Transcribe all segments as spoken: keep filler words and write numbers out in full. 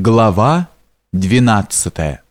Глава двенадцатая.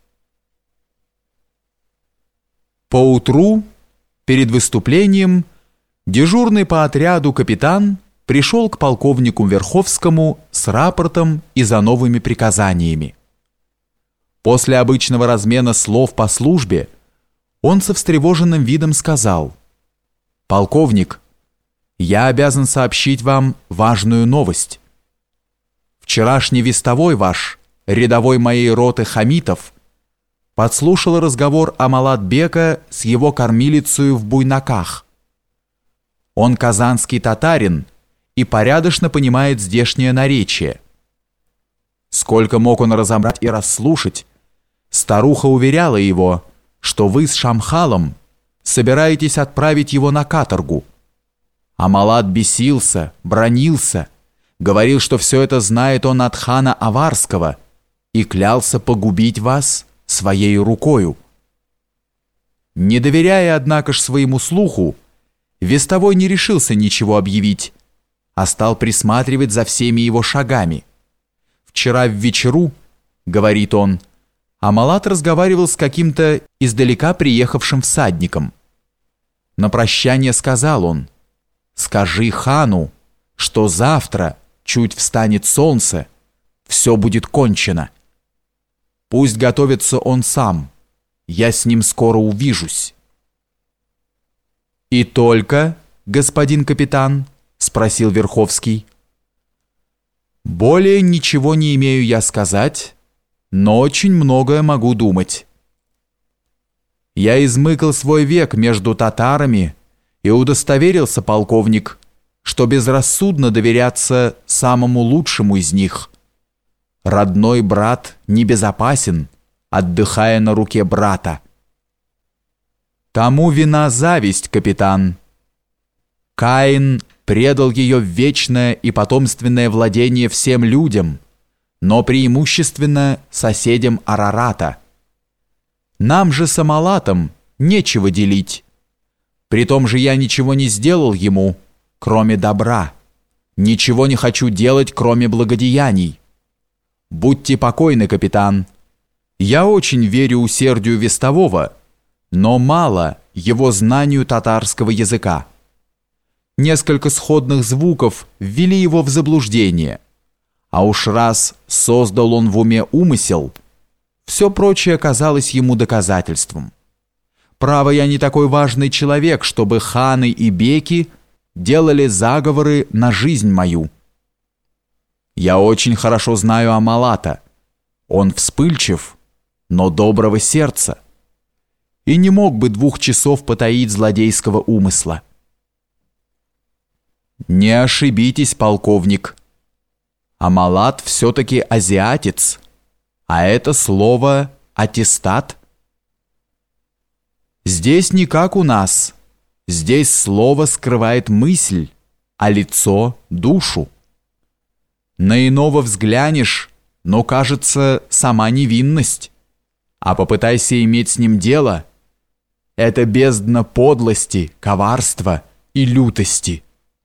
Поутру, перед выступлением, дежурный по отряду капитан пришел к полковнику Верховскому с рапортом и за новыми приказаниями. После обычного размена слов по службе он со встревоженным видом сказал: «Полковник, я обязан сообщить вам важную новость. Вчерашний вестовой ваш, рядовой моей роты Хамитов, подслушал разговор Амалат-бека с его кормилицею в Буйнаках. Он казанский татарин и порядочно понимает здешнее наречие. Сколько мог он разобрать и расслушать, старуха уверяла его, что вы с Шамхалом собираетесь отправить его на каторгу. Амалат бесился, бранился, говорил, что все это знает он от хана Аварского и клялся погубить вас своей рукою. Не доверяя, однако ж, своему слуху, вестовой не решился ничего объявить, а стал присматривать за всеми его шагами. Вчера в вечеру, говорит он, Амалат разговаривал с каким-то издалека приехавшим всадником. На прощание сказал он: «Скажи хану, что завтра, чуть встанет солнце, все будет кончено. Пусть готовится он сам, я с ним скоро увижусь». «И только, господин капитан?» — спросил Верховский. «Более ничего не имею я сказать, но очень многое могу думать. Я измыкал свой век между татарами и удостоверился, полковник, что безрассудно доверяться самому лучшему из них. Родной брат небезопасен, отдыхая на руке брата. Тому вина зависть, капитан. Каин предал ее в вечное и потомственное владение всем людям, но преимущественно соседям Арарата. Нам же с Амалатом нечего делить. Притом же я ничего не сделал ему, кроме добра. Ничего не хочу делать, кроме благодеяний. Будьте покойны, капитан. Я очень верю усердию вестового, но мало его знанию татарского языка. Несколько сходных звуков ввели его в заблуждение, а уж раз создал он в уме умысел, все прочее казалось ему доказательством. Право, я не такой важный человек, чтобы ханы и беки делали заговоры на жизнь мою. Я очень хорошо знаю Амалата. Он вспыльчив, но доброго сердца, и не мог бы двух часов потаить злодейского умысла. Не ошибитесь, полковник. Амалат все-таки азиатец, а это слово «аттестат». Здесь не как у нас. Здесь слово скрывает мысль, а лицо — душу. На иного взглянешь, но, кажется, сама невинность. А попытайся иметь с ним дело — это бездна подлости, коварства и лютости.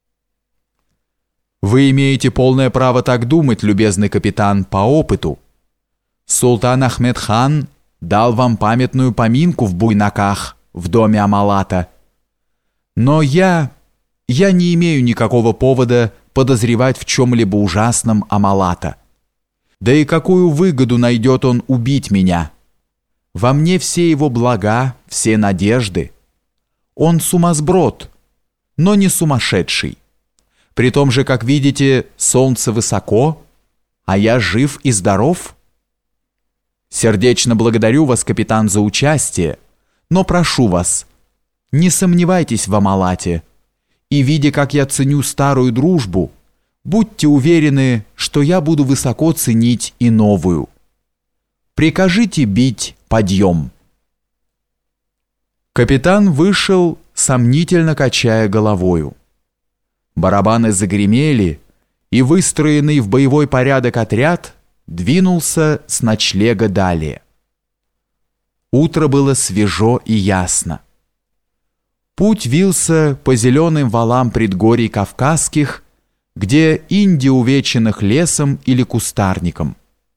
Вы имеете полное право так думать, любезный капитан, по опыту. Султан Ахмед хан дал вам памятную поминку в Буйнаках, в доме Амалата. Но я, я не имею никакого повода подозревать в чем-либо ужасном Амалата. Да и какую выгоду найдет он убить меня? Во мне все его блага, все надежды. Он сумасброд, но не сумасшедший. При том же, как видите, солнце высоко, а я жив и здоров. Сердечно благодарю вас, капитан, за участие, но прошу вас, не сомневайтесь в Амалате, и, видя, как я ценю старую дружбу, будьте уверены, что я буду высоко ценить и новую. Прикажите бить подъем». Капитан вышел, сомнительно качая головою. Барабаны загремели, и выстроенный в боевой порядок отряд двинулся с ночлега далее. Утро было свежо и ясно. Путь вился по зеленым валам предгорий Кавказских, где инди увеченных лесом или кустарником.